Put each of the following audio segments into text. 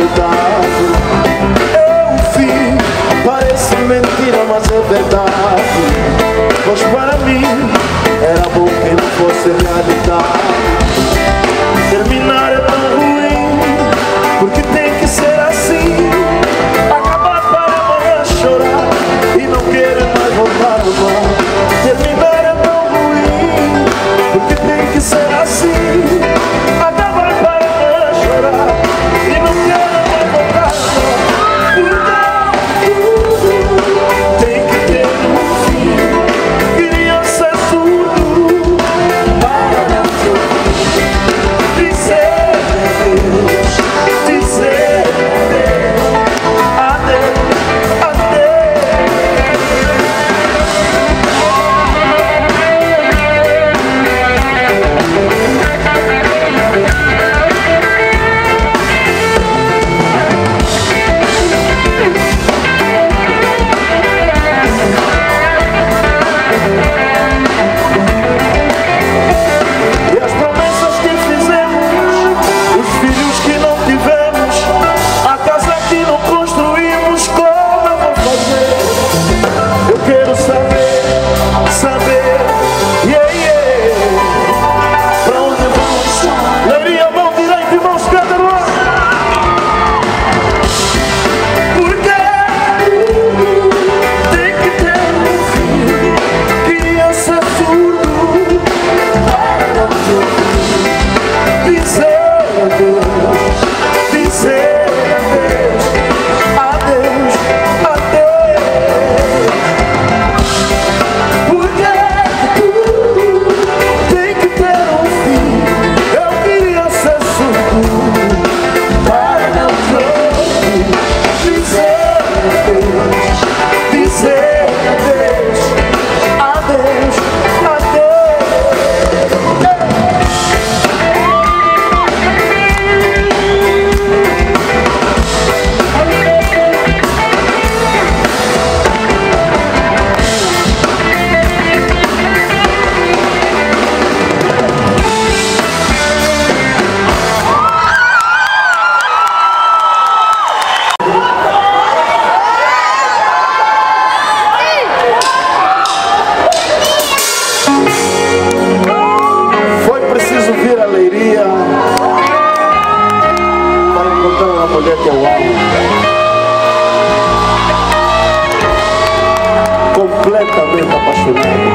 realidade. Eu vi, parece mentira, mas é verdade. Pois para mim era bom que não fosse realidade. Terminar é tão ruim, porque tem que ser assim. Acabar para amanhã chorar e não querer mais voltar no mar. Terminar é tão ruim, porque tem que ser assim. Acabar para amanhã chorar e não querer mais voltar no mar. Tem que ter um fim. Criança é surdo para não dizer adeus, dizer adeus, adeus. E as promessas que fizemos, os filhos que não tivemos, a casa que não construímos, como eu vou fazer? Eu quero saber, saber, yeah, yeah. Pra onde vamos? Leiria, mão direita e mão esquerda no ar. Porque tem que ter um fim. Criança surdo para não te ouvir. Dizer adeus, dizer adeus, adeus, adeus. Porque tudo tem que ter um fim. Eu queria ser surdo para não te ouvir. Dizer adeus, dizer adeus, adeus, adeus. Foi preciso vir a Leiria para encontrar uma mulher que eu amo, completamente apaixonado.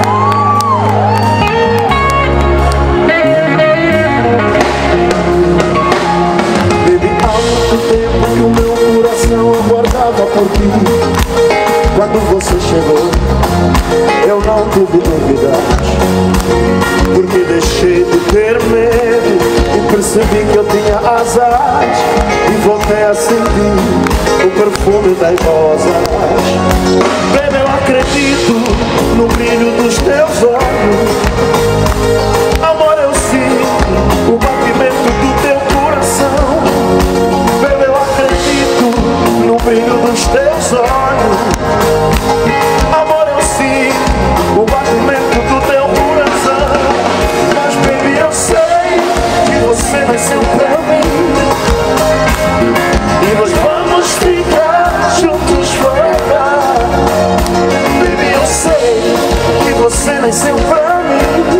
Baby, há muito tempo que o meu coração aguardava por ti. Quando você chegou, eu não tive dúvidas, porque deixei de ter medo e percebi que eu tinha asas, e voltei a sentir o perfume das rosas. Baby, eu acredito no brilho dos teus olhos. Amor, eu sinto o batimento do teu coração. Baby, eu acredito no brilho dos teus olhos. Amor, eu sinto o batimento do teu coração. Mas, baby, eu sei que você nasceu pra mim, e nós vamos ficar juntos forever. Baby, eu sei que você nasceu pra mim,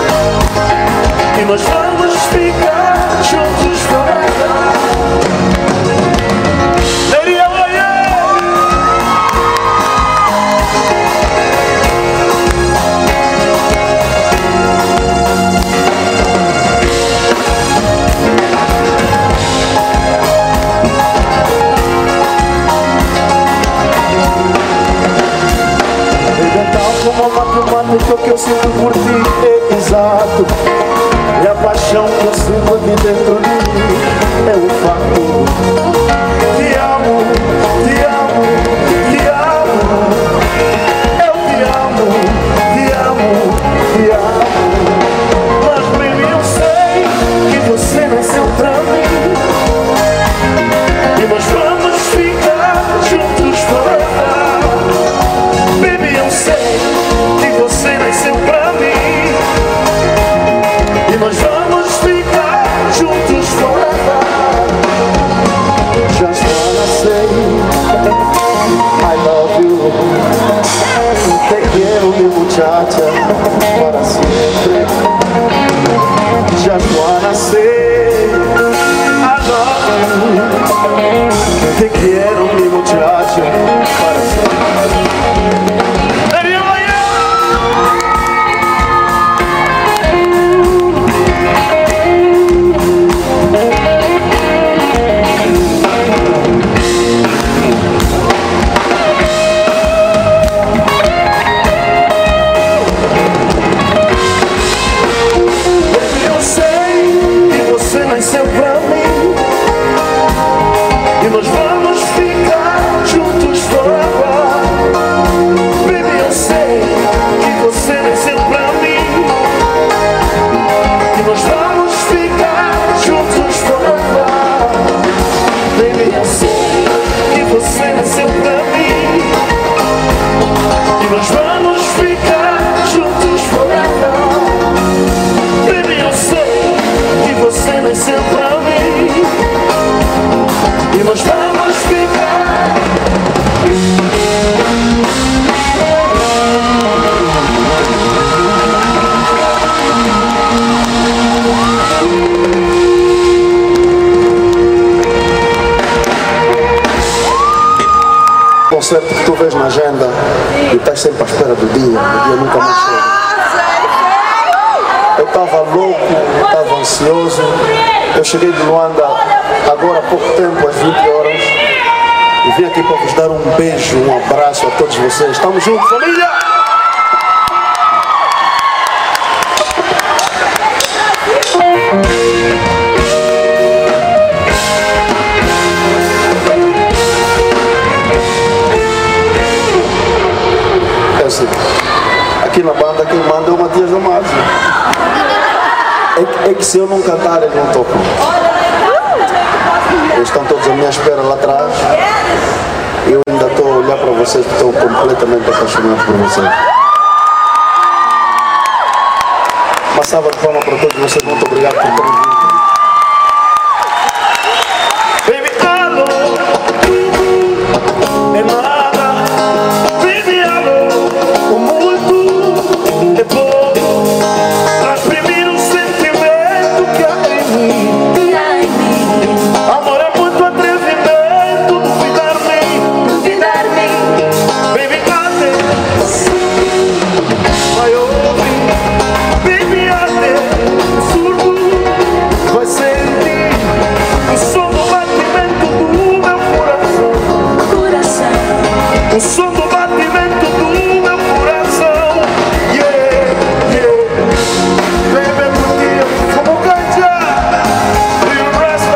e nós vamos ficar juntos forever. Leiria, como a matemática que eu sinto por ti é exato, e a paixão que eu sinto aqui dentro de mim é o fato. Te amo, te amo, te amo. Eu te amo, te amo, te amo. Mas, baby, eu sei que você nasceu pra mim, e nós vamos ficar juntos forever. Baby, eu sei que você nasceu pra mim, e nós vamos ficar juntos. Te quiero mi muchacha para siempre. Eu sei que você nasceu pra mim e nós vamos ficar juntos forever. Baby, eu sei que você nasceu pra mim e nós vamos ficar juntos forever. Baby, eu sei que você nasceu pra mim e nós vamos ficar juntos forever. Baby, eu sei que você nasceu pra mim e nós vamos ficar. Concerto que tu vês na agenda e estás sempre à espera do dia nunca mais chega. Eu estava louco, estava ansioso. Eu cheguei de Luanda agora há pouco tempo, às 20 horas, e vim aqui para vos dar um beijo, um abraço a todos vocês. Estamos juntos, família! É assim, aqui na banda quem manda é o Matias Damasio. É que se eu não cantar, eles não tocam. Eles estão todos à minha espera lá atrás. Eu ainda estou a olhar para vocês porque estou completamente apaixonado por vocês. Uma salva de palmas para todos vocês. Muito obrigado por terem vindo. Baby, alô, é nada. Baby, alô, o muito é pouco. Para exprimir um sentimento que há em mim. Amor é muito atrevimento, duvidar-me. Baby, até vai ouvir. Baby, até surdo vai sentir o som do batimento do meu coração. O som do batimento do meu coração. Yeah, yeah. Baby, porque como cantar, do you rest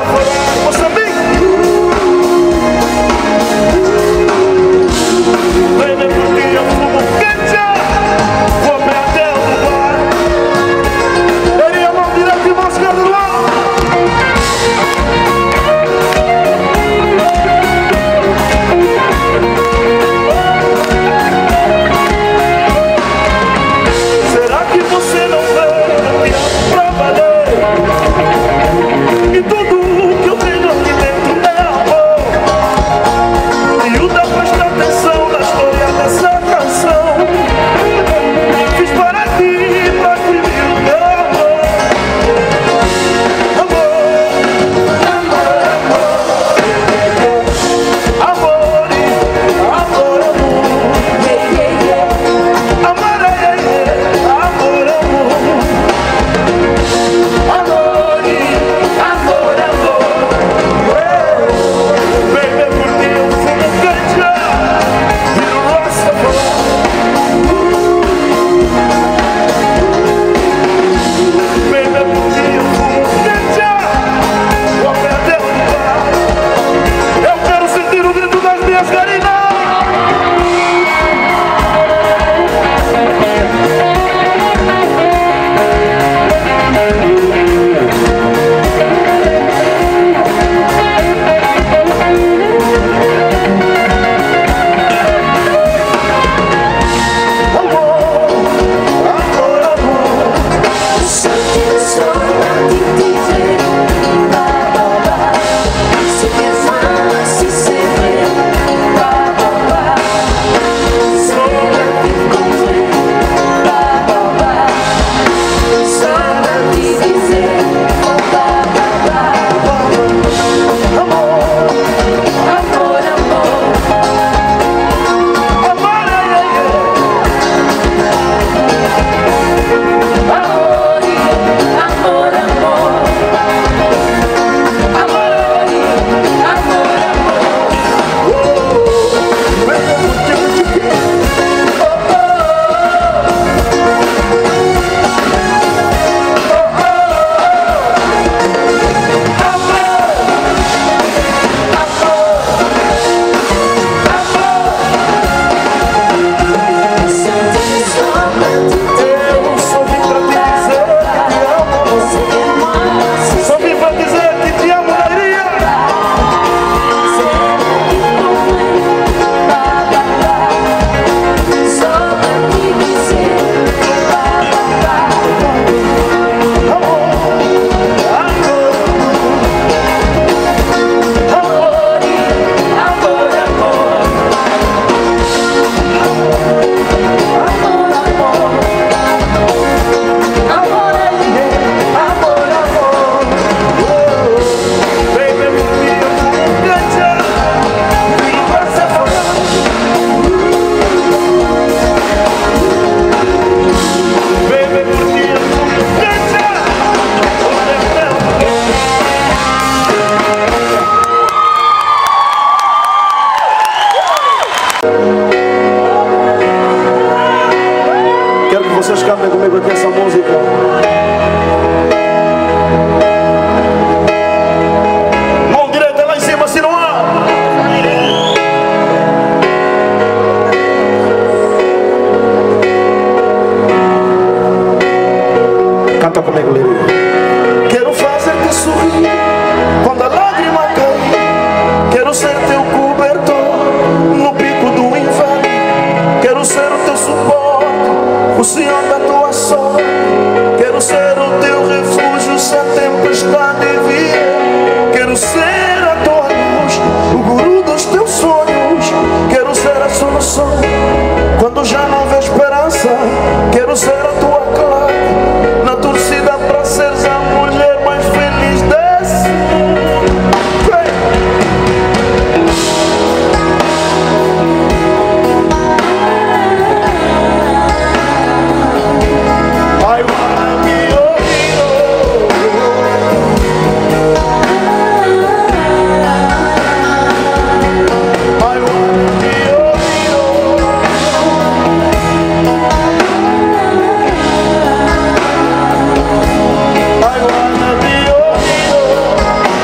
comigo aqui essa música. Mão direita lá em cima, se não há. Canta comigo, Lírio. Quero fazer-te sorrir quando a lágrima cair. Quero ser teu cobertor no pico do inverno. Quero ser o teu suporte, o Senhor da tua sorte. Quero ser o teu refúgio se a tempestade vier. Quero ser a tua luz, o guru dos teus sonhos. Quero ser a solução quando já não vê esperança. Quero ser a tua clave na torcida para seres a mulher mais feliz desse mundo. I wanna be your hero. I wanna be your hero. I wanna be your hero.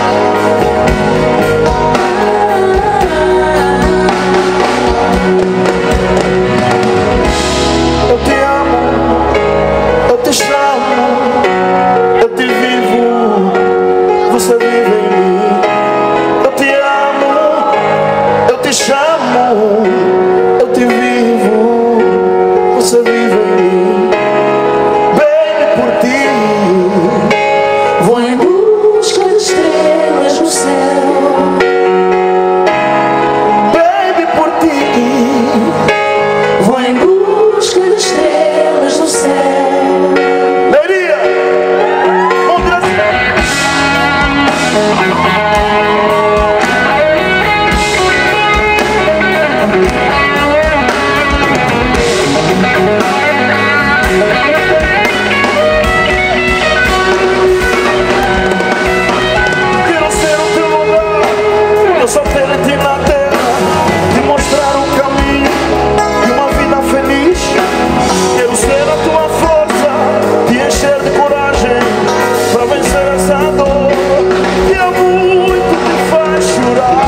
Eu te amo, eu te chamo, eu te vivo, você vive em mim. Eu te amo, eu te chamo, eu te vivo, você vive em mim. Baby, por ti Vou em busca de estrelas no céu. baby, por ti Vou em busca de estrelas no céu. Leiria, vamos dançar. Quero ser o teu lugar, eu só quero ti na terra, te mostrar o caminho de uma vida feliz. Quero ser a tua força, te encher de coragem para vencer essa dor que há muito te faz chorar,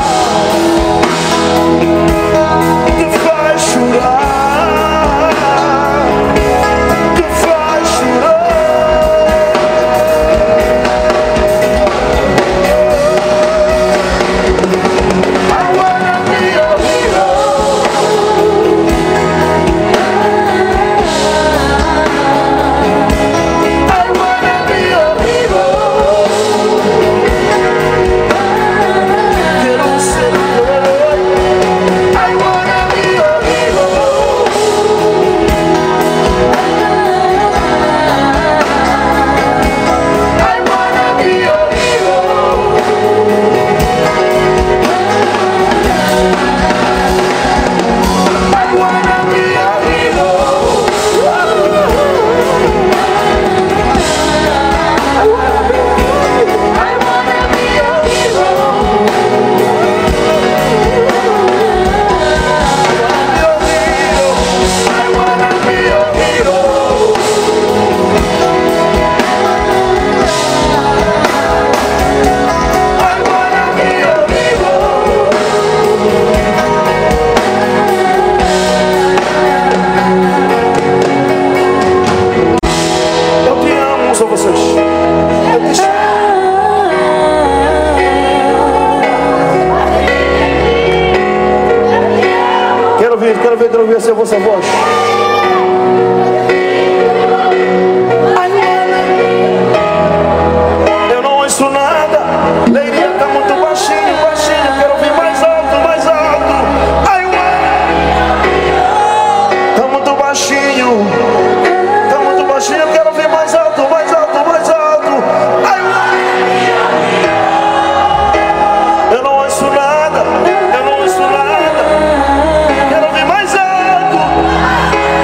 te faz chorar, te faz chorar. I wanna be your hero. I wanna be your hero. Quero ser o teu herói. I wanna be your hero. I wanna be your hero. I wanna be your hero. I wanna be your hero. I wanna be your hero. I wanna be your hero. Eu te amo, só vocês. Eu te chamo. Quero ouvir essa vossa voz. Eu não ouço nada. Leiria tá muito baixinho, baixinho. Quero ouvir mais alto, mais alto. Ai, tá muito baixinho. Tá muito baixinho. Quero ouvir mais alto, mais alto, mais alto. Ai, eu não ouço nada. Eu não ouço nada. Quero ouvir mais alto.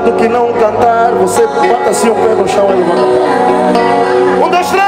do que não cantar. Você bota assim o pé no chão e vai cantar. 1, 2, 3.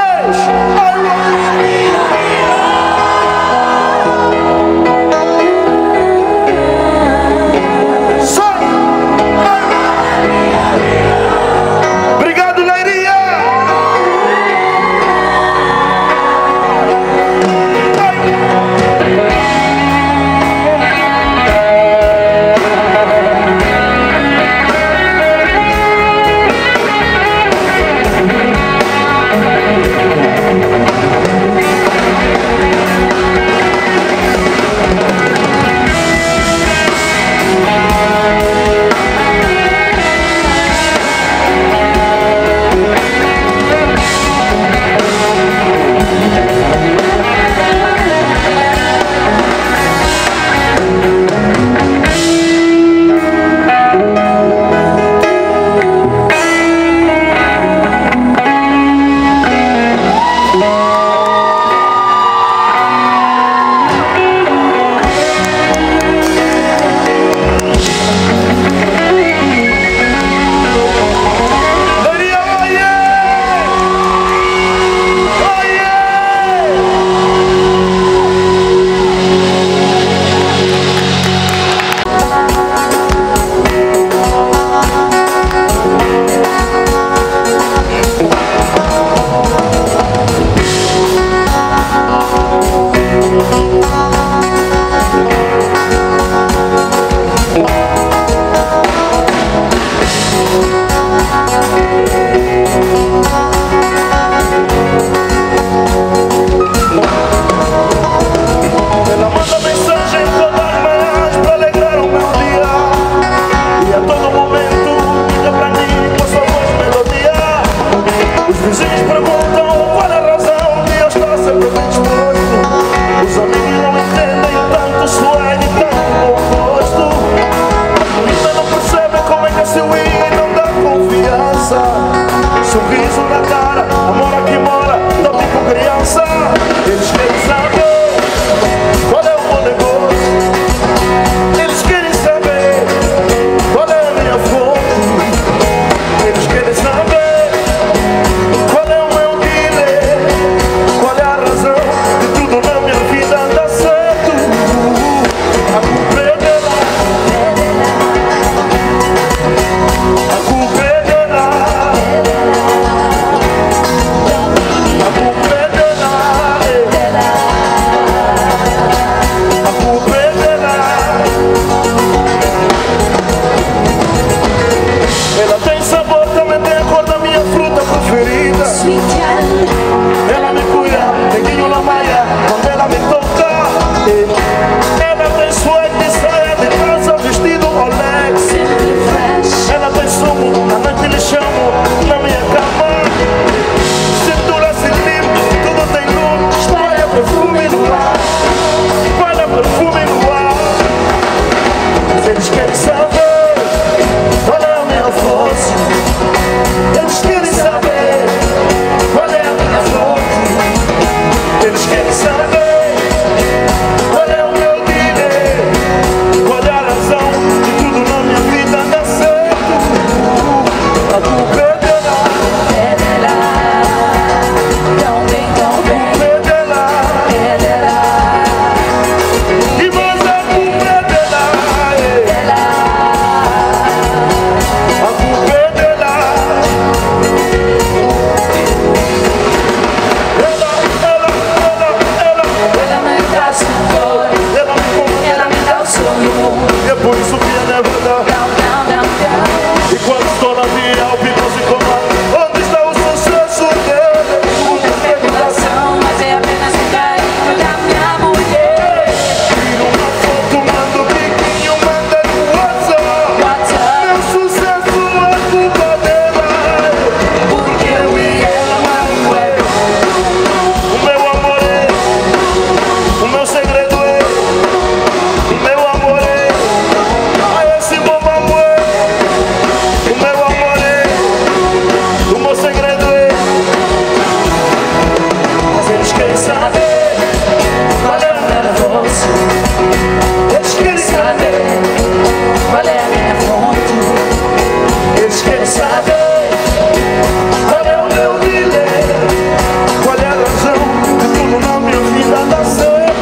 quero saber qual é o meu dilema, qual é a razão de tudo na minha vida dar certo.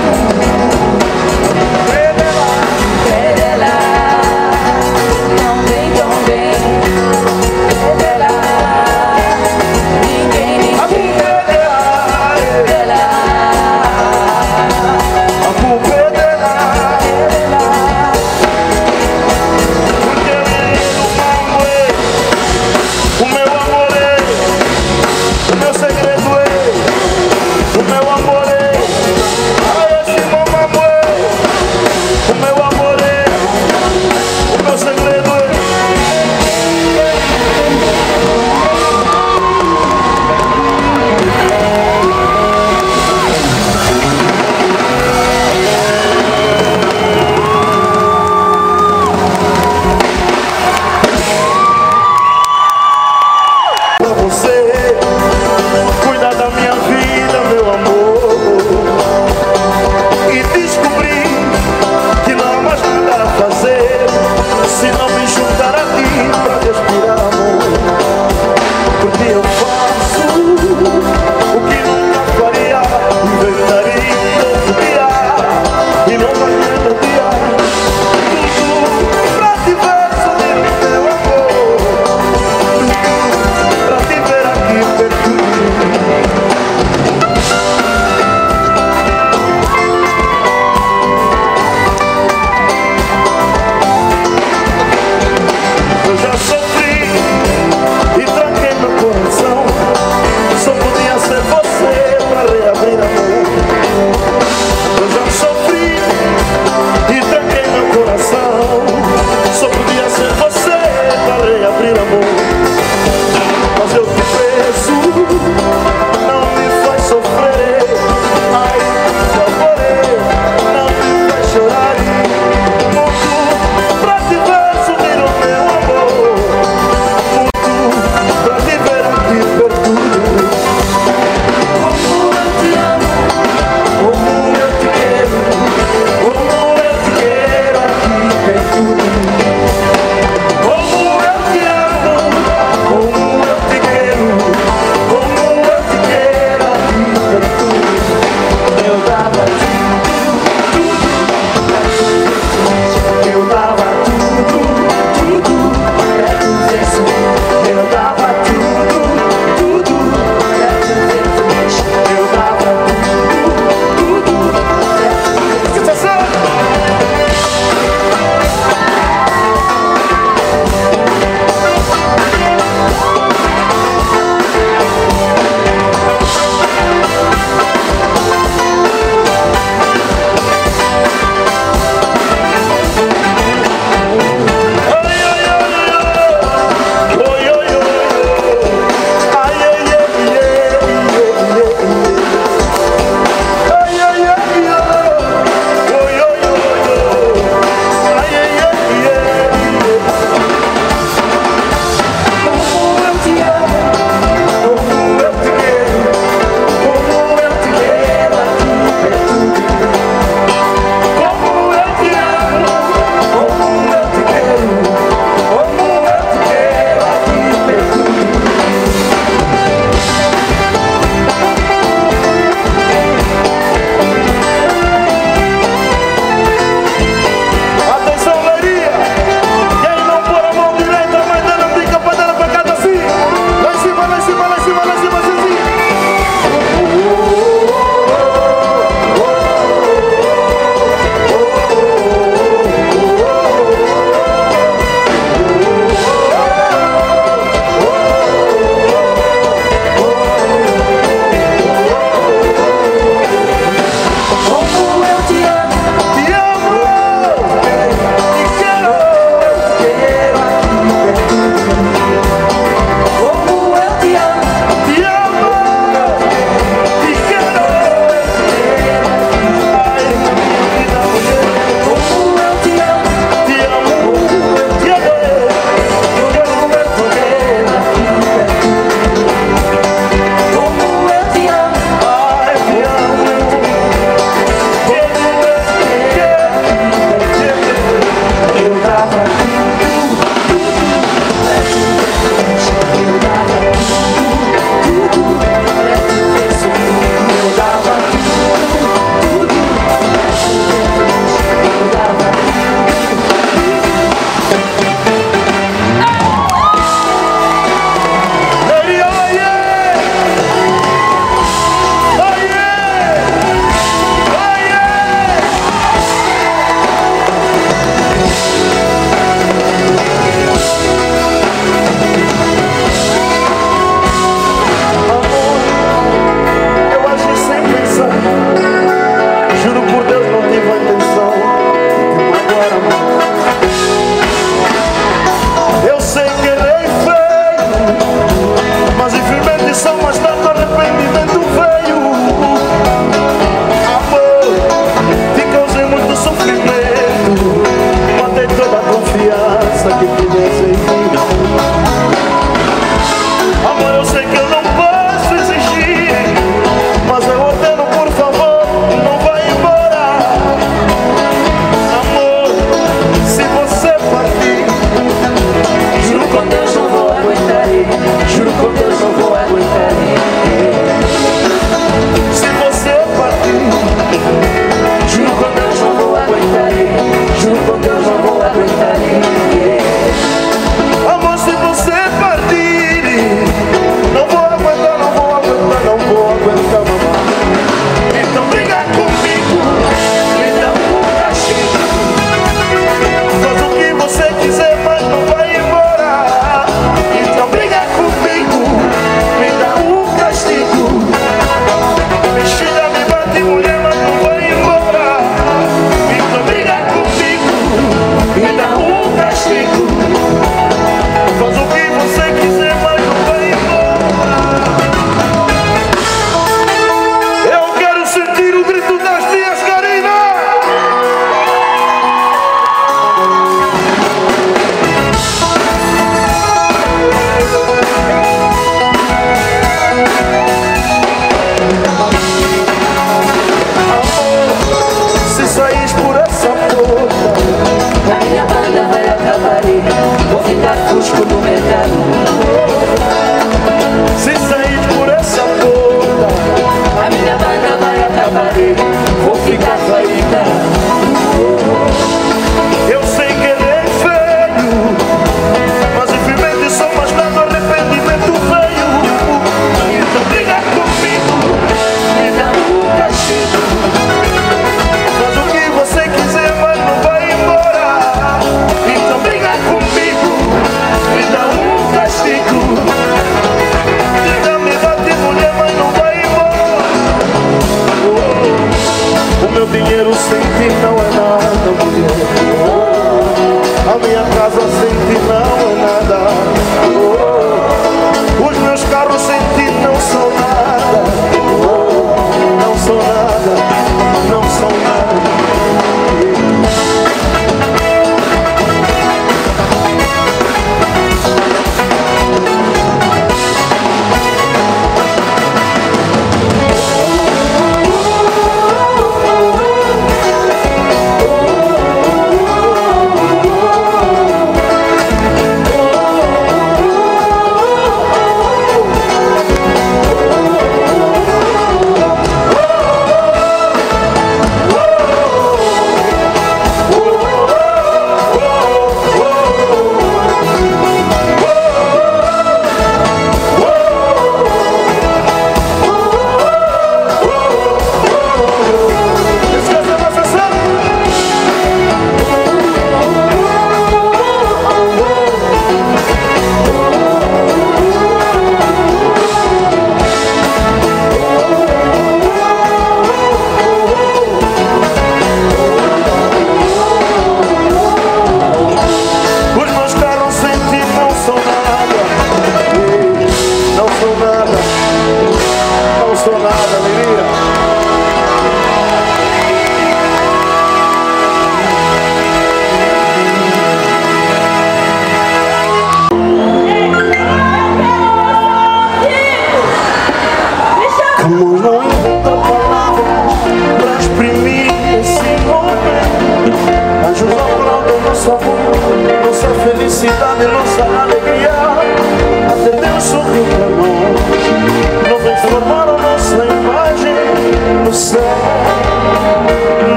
Revela, não vem tão bem. Revela, ninguém revela. A culpa é dela, porque eu não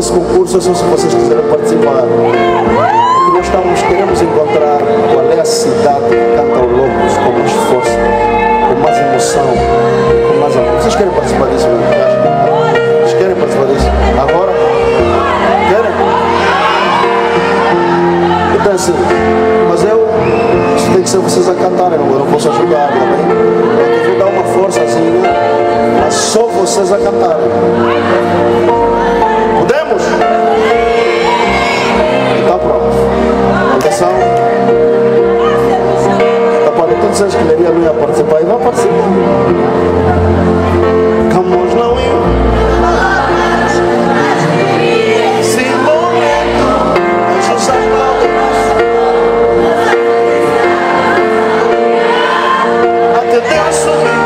desse concurso é só se vocês quiserem participar. Porque nós queremos encontrar qual é a cidade que canta o Logos com mais força, com mais emoção, com mais amor. Vocês querem participar disso, meu? Vocês querem participar disso? Agora? Querem? Então assim, mas isso tem que ser vocês a cantarem, eu não posso ajudar, tá bem? Eu vou dar uma forçazinha, mas só vocês a cantarem. Podemos? Está pronto. Atenção. Para todos vocês que não ia participar, e vai participar. Camões não ia. Se momento, José Paulo. Até Deus sorrir.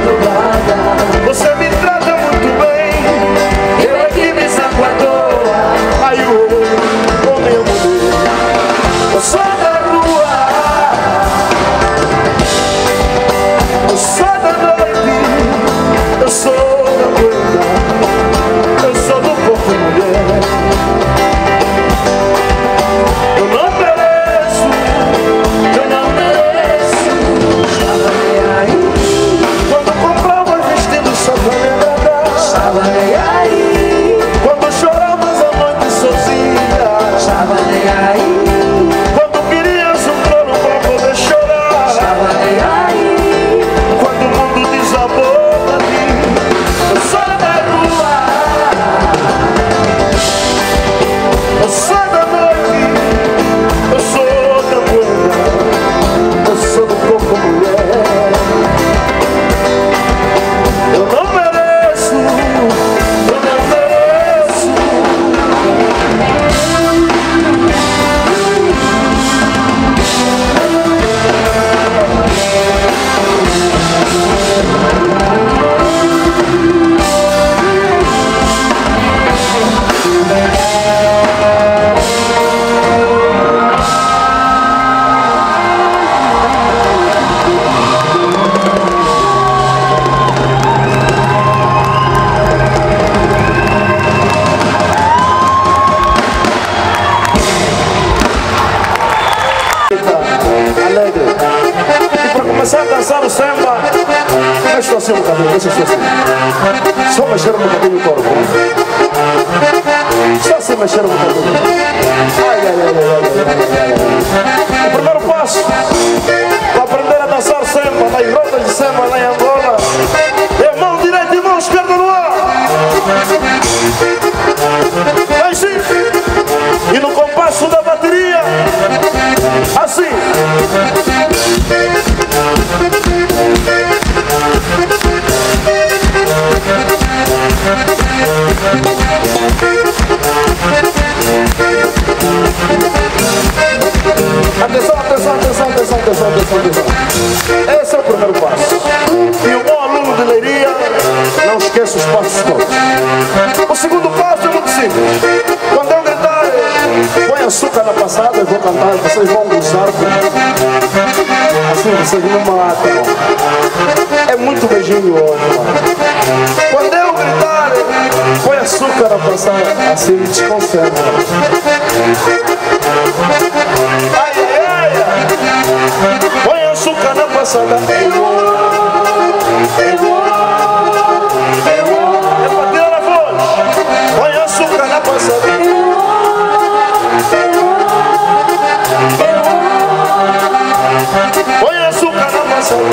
madrugada. Você me trata muito bem, Eu é que me saco à toa. aí o meu mulher. Eu sou da rua, eu sou da noite, eu sou da noite, eu sou do corpo mulher. Eu não mereço, eu não mereço. Estava nem aí, Quando comprava vestido só pra me agradar, estava nem aí, quando chorávamos a noite sozinha, estava nem aí, quando querias um trono pra poder chorar, estava nem aí. quando o mundo desabou pra mim. Eu sou da rua, eu sou da noite, eu sou da manhã, eu sou do corpo mulher. Eu não mereço, eu não mereço. Alegre. E para começar a dançar o samba, mexe assim um bocadinho, deixa assim. Só mexer um bocadinho o corpo. Só assim mexer um bocadinho. Ai, ai, ai, ai, ai, ai. O primeiro passo para aprender a dançar samba nas rodas de samba lá em Angola é mão direita e mão esquerda no ar. Aí sim. E no compasso da bateria, assim. Atenção, atenção, atenção, atenção, atenção, atenção, atenção. Esse é o primeiro passo. E o bom aluno de Leiria não esquece os passos todos. O segundo passo é muito simples. Quando eu gritar, põe açúcar na passada, eu vou cantar, vocês vão gozar. Assim, vocês não matam. É muito beijinho hoje, mano. Quando eu gritar, põe açúcar na passada, assim me desconcentra. Ai, ai, ai. Põe açúcar na passada. É pra tirar a voz. Põe açúcar na passada. Põe açúcar na passada.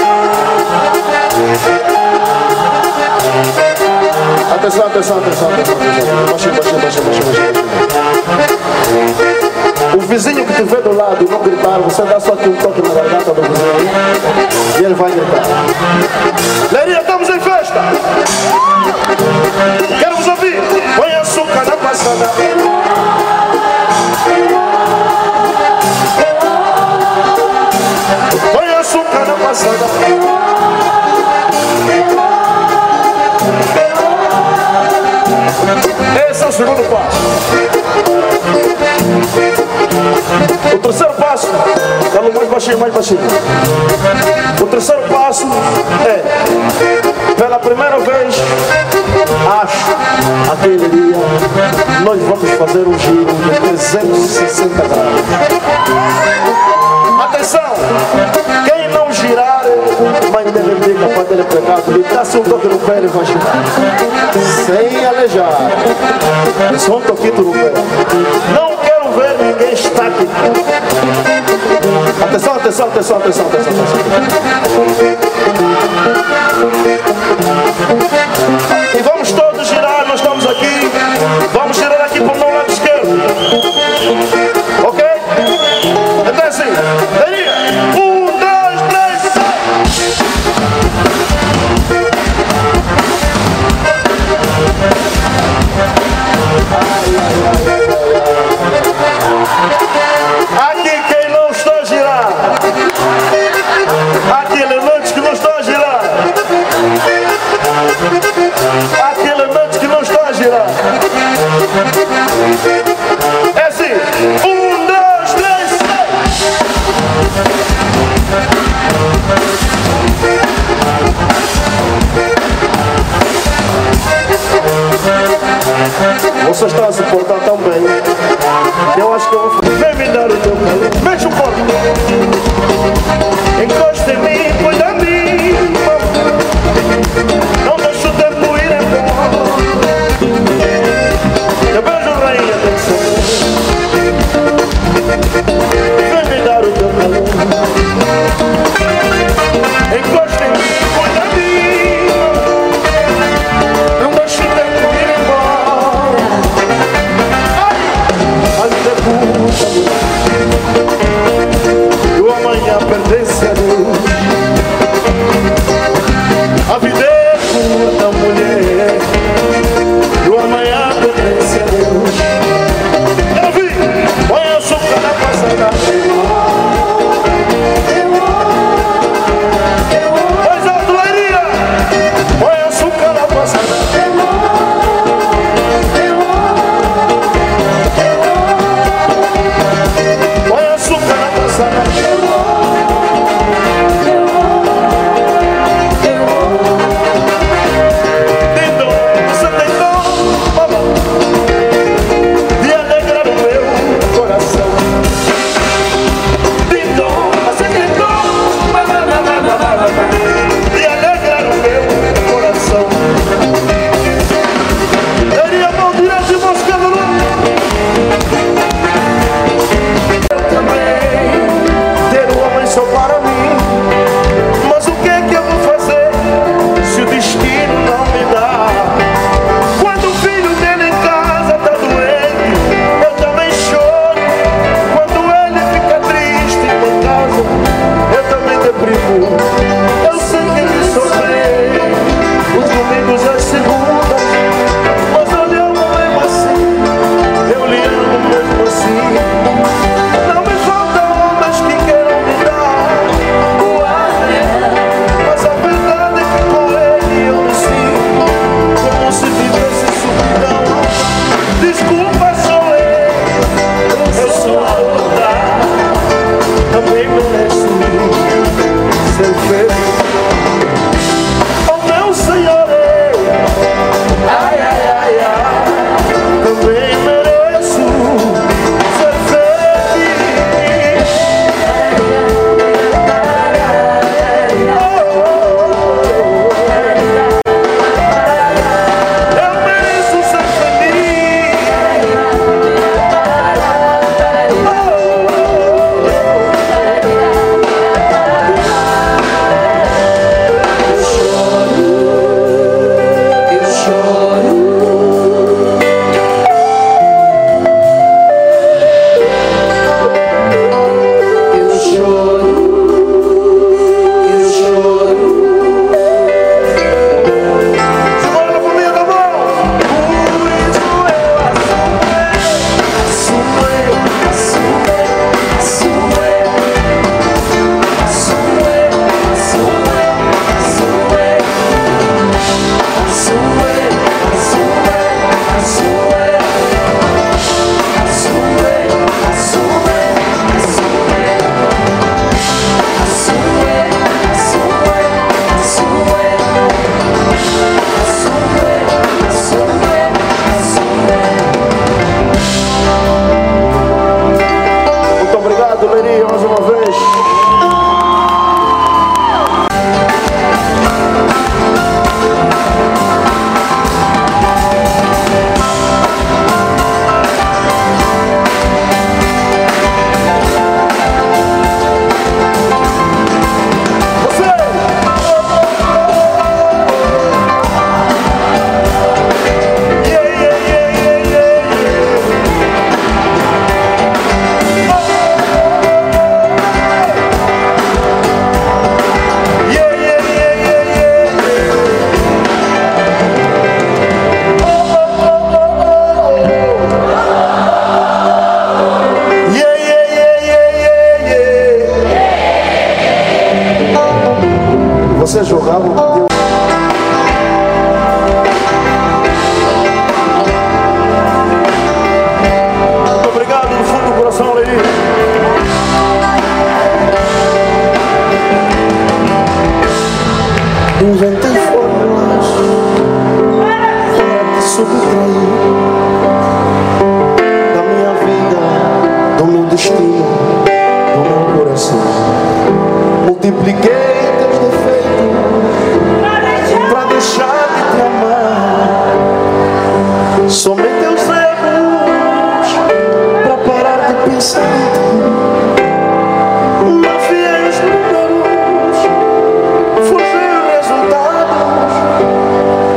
Atenção, atenção, atenção, atenção, atenção. Baixinho, baixinho, baixinho, baixinho, baixinho. O vizinho que te vê do lado e não gritar, você dá só aqui um toque na garganta do vizinho e ele vai gritar. Leiria, estamos em festa! Quero vos ouvir! Põe açúcar na passada. Põe açúcar na passada. Esse é o segundo passo. O terceiro passo, falo mais baixinho, mais baixinho. O terceiro passo é, pela primeira vez, acho, aquele dia, nós vamos fazer um giro de 360 graus. Atenção, quem não girar, mãe dele briga, pai dele é pecado, ele dá-se um toque no pé e vai girar. Sem alejar, só um toquinho no pé. Não quero ver ninguém estático. Atenção, atenção, atenção, atenção, atenção, atenção. E vamos todos girar, nós estamos aqui. Vamos girar aqui para o meu lado esquerdo. Ok? Então assim, Leiria. 1, 2, 3, sai! Aqui quem não está a girar, aqui elementos que não estão a girar, pessoas estão a se portar tão bem. Eu acho que eu vou... Vem me dar o teu calor. Mexe o corpo. Encosta em mim, cuida de mim. Não deixo o tempo ir embora. Eu beijo rainha, tem que ser. Vem me dar o teu calor. Encosta em mim, cuida de mim. Não deixo o tempo ir embora.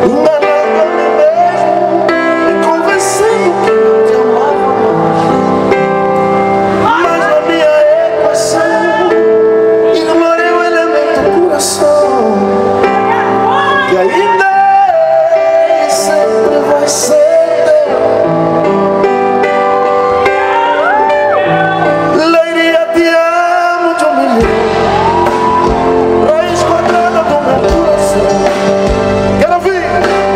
enganando a mim mesmo e convencendo que não te amava mais. Mas na minha equação ignorei o elemento coração, que ainda é e sempre vai ser teu. Leiria, te amo de um milhão, raiz quadrada do meu coração. Quero ouvir.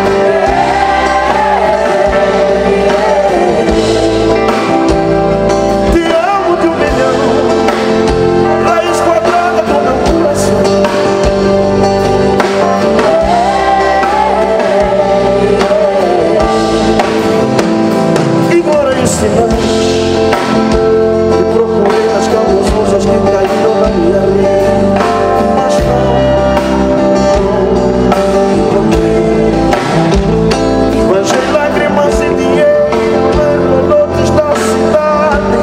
Te amo de um milhão, raiz quadrada do meu coração. Ignorei os sinais e procurei as cabeças que caíram na minha vida, mas não encontrei. Manjei lágrimas e dinheiro nas notas da cidade.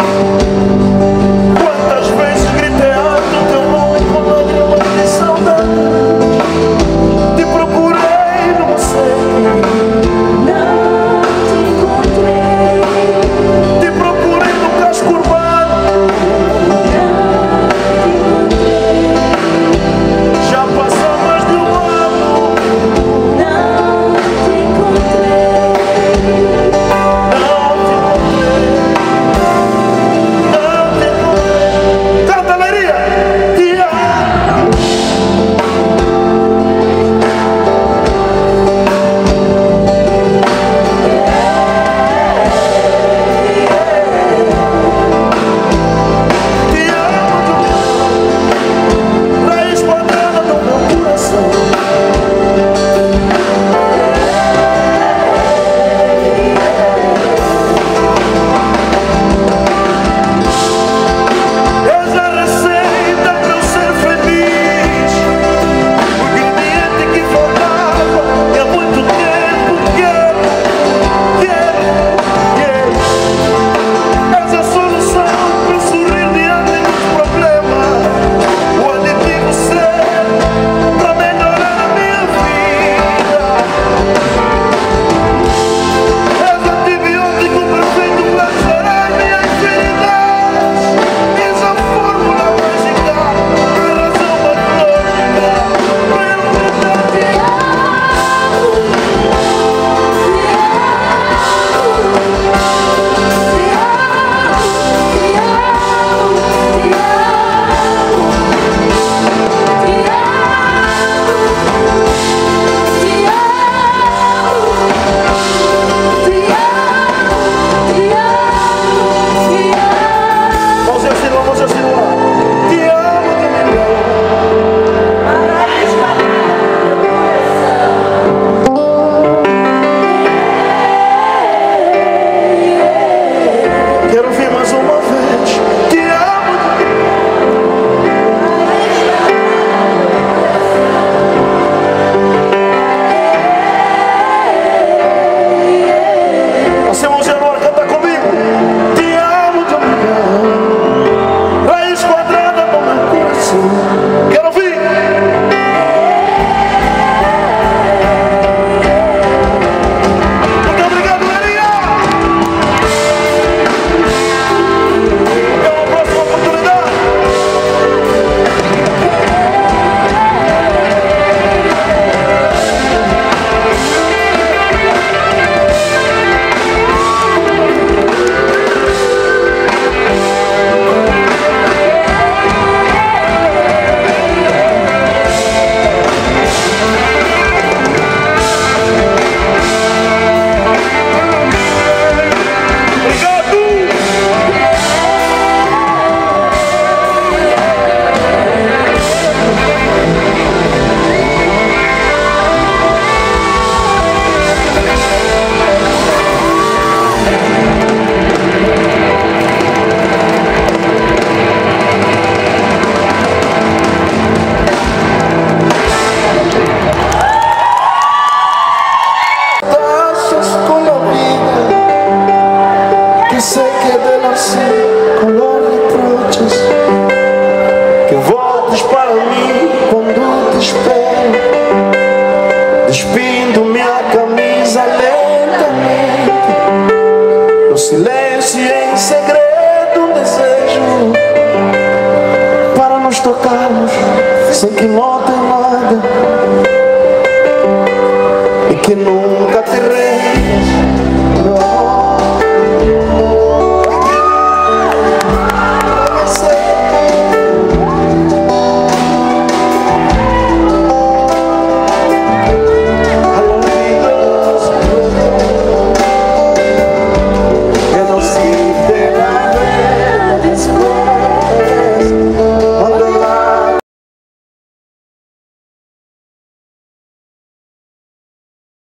Quantas vezes gritei alto teu nome com lágrimas de saudade. Te procurei, não sei. Te procurei no casco urbano. Já passou mais de um ano. Não te encontrei. Canta, Leiria. Te amo. Te amo, raiz quadrada do meu coração. És a receita para eu ser feliz, o ingrediente que faltava e há muito tempo quero. És a solução para eu sorrir diante dos problemas, o aditivo certo para melhorar a minha vida. És o antibiótico perfeito para sarar minhas feridas. És a fórmula mágica, a razão mais lógica para eu tentar te Vamos assim, vamos assim, te amo de milhão. Quero ouvir mais uma vez. Te amo de milhão. Assim, vamos agora, canta comigo. Te amo de milhão, raiz quadrada do meu coração. Quero ouvir. Muito obrigado, Leiria. Até uma próxima oportunidade. para mim quando te espero, despindo silêncio e em segredo um desejo para nos tocarmos sem que notem nada e que nunca